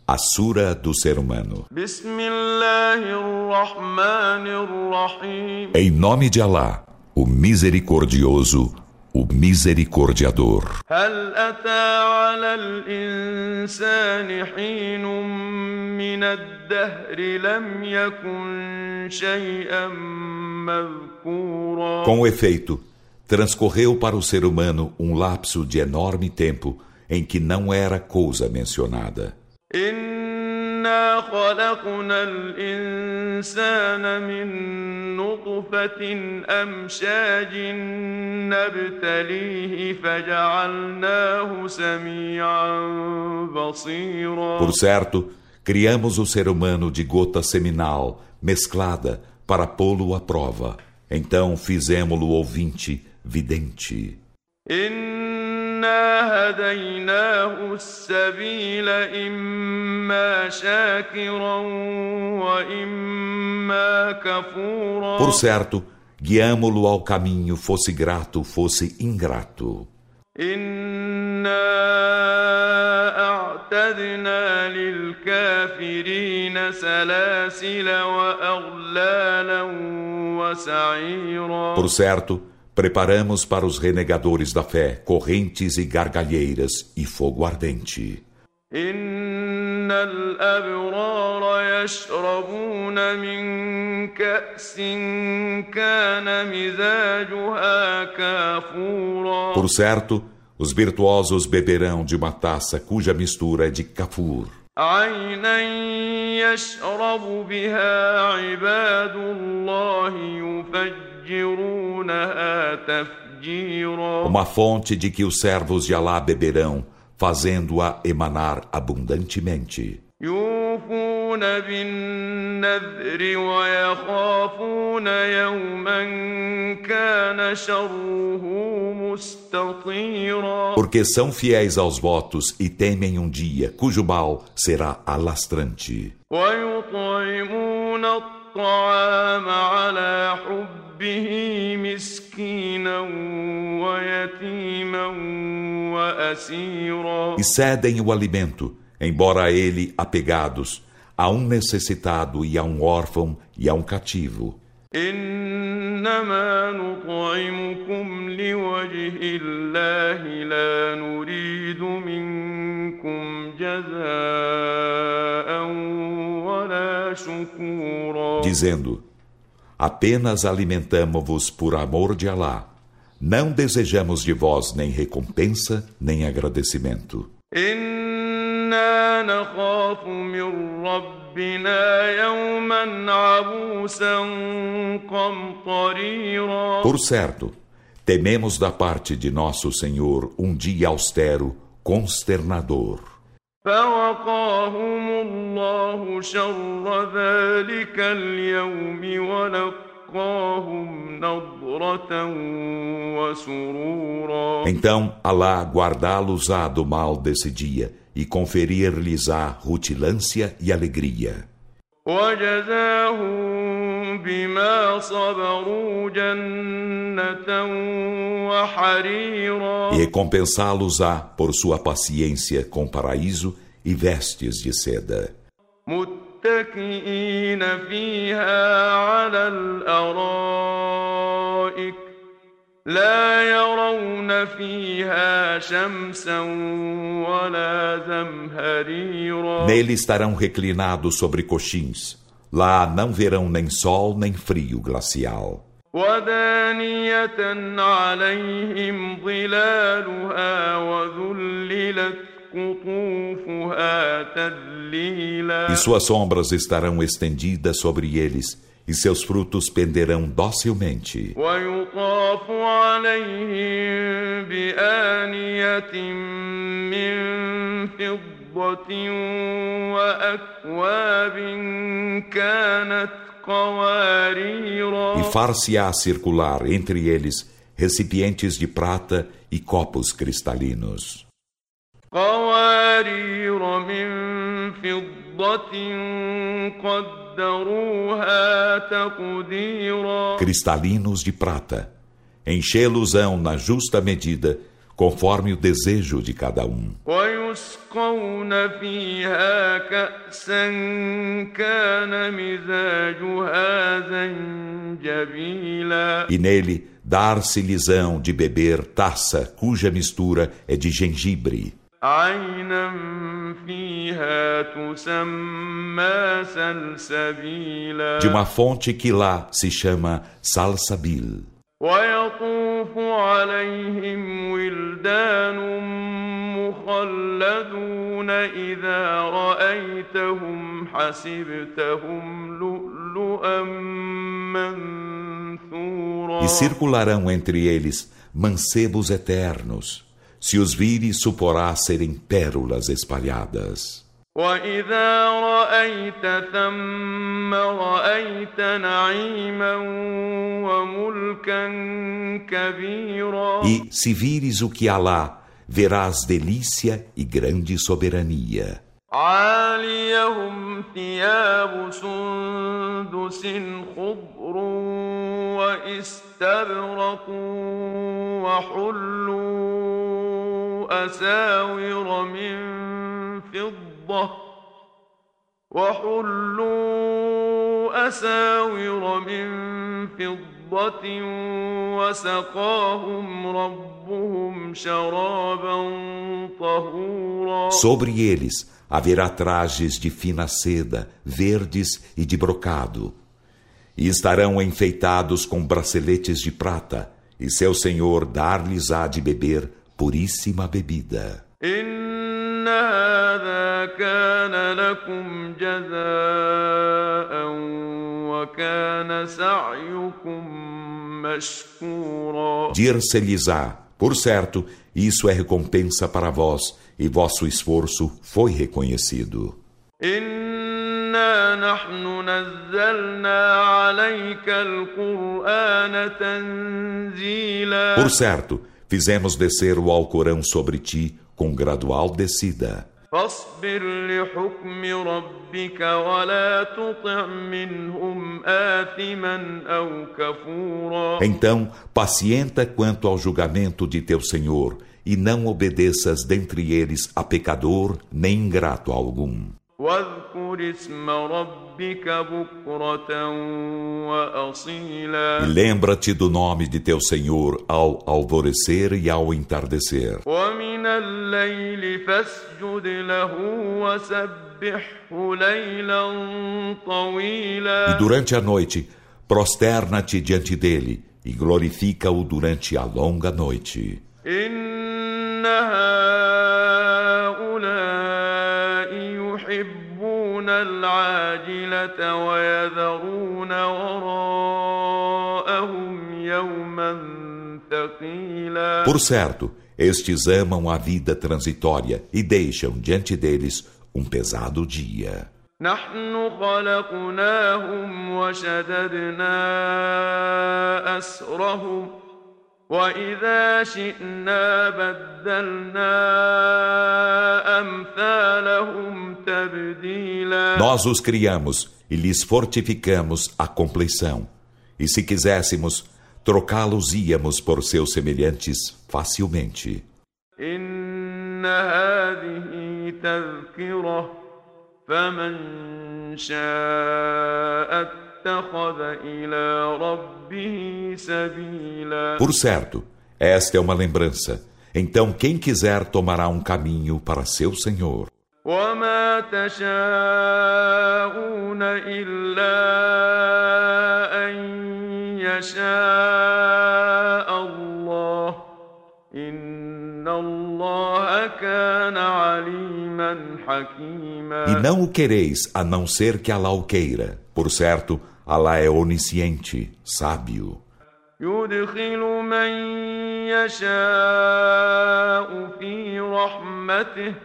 A Sura do Ser Humano. Em nome de Alá, o Misericordioso, o Misericordiador. Com efeito, transcorreu para o ser humano um lapso de enorme tempo em que não era coisa mencionada. إنا خلقنا الإنسان من نطفة أمشاج نبتليه فجعلناه سميعا بصيرا. Por certo, criamos o ser humano de gota seminal mesclada para pô-lo à prova. Então fizemo-lo ouvinte, vidente. إنا هديناه السبيل إما شاكرا وإما كفورا. Por certo, guiamo-lo ao caminho, fosse grato, fosse ingrato. إنا أعتدنا للكافرين سلاسل وأغلالا وسعيرا. Por certo, preparamos para os renegadores da fé correntes e gargalheiras e fogo ardente. إن الأبرار يشربون من كأس كان مزاجها كافورا. Por certo, os virtuosos beberão de uma taça cuja mistura é de kafur. عينا يشرب بها عباد الله يفجرونها تفجيرا. Uma fonte de que os servos de Alá beberão, fazendo-a emanar abundantemente. يوفون بالنذر ويخافون يوما كان شره مستطيرا. Porque são fiéis aos votos e temem um dia cujo mal será alastrante. ويطعمون الطعام على حبه مسكينا ويتيما وأسيرا. E cedem o alimento, embora a ele apegados, a um necessitado e a um órfão e a um cativo. إنما نطعمكم لوجه الله لا نريد منكم جزاء ولا شكورا. Dizendo, apenas alimentamo-vos por amor de Alá. Não desejamos de vós nem recompensa, nem agradecimento. إنا نخاف من ربنا يوما عبوسا قمطريرا. Por certo, tememos da parte de nosso Senhor um dia austero, consternador. فوقاهم الله شر ذلك اليوم ولقاهم نضرة وسرورا. Então, Alá guardá-los-á do mal desse dia e conferir-lhes-á rutilância e alegria. وجزاهم بما صبروا جنة وحريرا. E recompensá-los-á por sua paciência com paraíso e vestes de seda. متكئين فيها على الأرائك لا يرون فيها شمسا ولا زمهريرا. Nele estarão reclinados sobre coxins. Lá não verão nem sol nem frio glacial. ودانية عليهم ظلالها وذللت قطوفها تذليلا. E suas sombras estarão estendidas sobre eles, e seus frutos penderão docilmente. ويطاف عليهم بآنية من فضة وأكواب كانت قواريرا. E far-se-á circular entre eles recipientes de prata e copos cristalinos. قوارير من فضة قدروها تقديرا. Cristalinos de prata. Enchê-los-ão na justa medida, conforme o desejo de cada um. ويسقون فيها كأسا كان مزاجها زنجبيلا. E nele dar-se-lhes-ão de beber taça cuja mistura é de gengibre. عينا فيها تسمى سلسبيلا. De uma fonte que lá se chama Salsabil. ويطوف عليهم ولدان مخلدون إذا رأيتهم حسبتهم لؤلؤا منثورا. E circularão entre eles mancebos eternos. Se os vires, suporá serem pérolas espalhadas. وإذا رأيت ثم رأيت نعيما وملكا كبيرا. E, se vires o que há lá, verás delícia e grande soberania. عاليهم ثياب سندس خضر واستبرق وحلوا أساور من فضة وسقاهم ربهم شرابا طهورا. Sobre eles haverá trajes de fina seda, verdes e de brocado. E estarão enfeitados com braceletes de prata, e seu Senhor dar-lhes-á de beber puríssima bebida. إن هذا كان لكم جزاء وكان سعيكم مشكورا. Dir-se-lhes-á, por certo, isso é recompensa para vós, e vosso esforço foi reconhecido. إنا نحن نزلنا عليك القرآن تنزيلا. Por certo, fizemos descer o Alcorão sobre ti com gradual descida. فاصبر لحكم ربك ولا تطع منهم آثما أو كفورا. Então, pacienta quanto ao julgamento de teu Senhor, e não obedeças dentre eles a pecador nem ingrato algum. واذكر اسم ربك بكرة وأصيلا. E lembra-te do nome de teu Senhor ao alvorecer e ao entardecer. ومن الليل فاسجد له وسبحه ليلا طويلا. E durante a noite, prosterna-te diante dele e glorifica-o durante a longa noite. إن هؤلاء يحبون العاجلة ويذرون وراءهم يوما ثقيلا. Por certo, estes amam a vida transitória e deixam diante deles um pesado dia. نحن خلقناهم وشددنا أسرهم وإذا شئنا بدلنا أمثالهم تبديلا. Nós os criamos e lhes fortificamos a compleição. E se quiséssemos, trocá-los-íamos por seus semelhantes facilmente. إن هذه تذكرة فمن شاء اتخذ إلى ربه سبيلا. Por certo, esta é uma lembrança. Então quem quiser tomará um caminho para seu Senhor. وما تشاءون إلا أن يشاء الله إن الله كان عليما حكيما. E não o quereis a não ser que Alá o queira. Por certo, Alá é onisciente, sábio. يدخل من يشاء في رحمته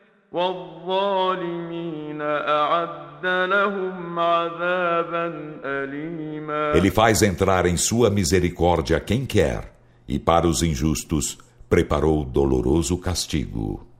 والظالمين أعد لهم عذابا أليما. Ele faz entrar em sua misericórdia quem quer, e para os injustos preparou doloroso castigo.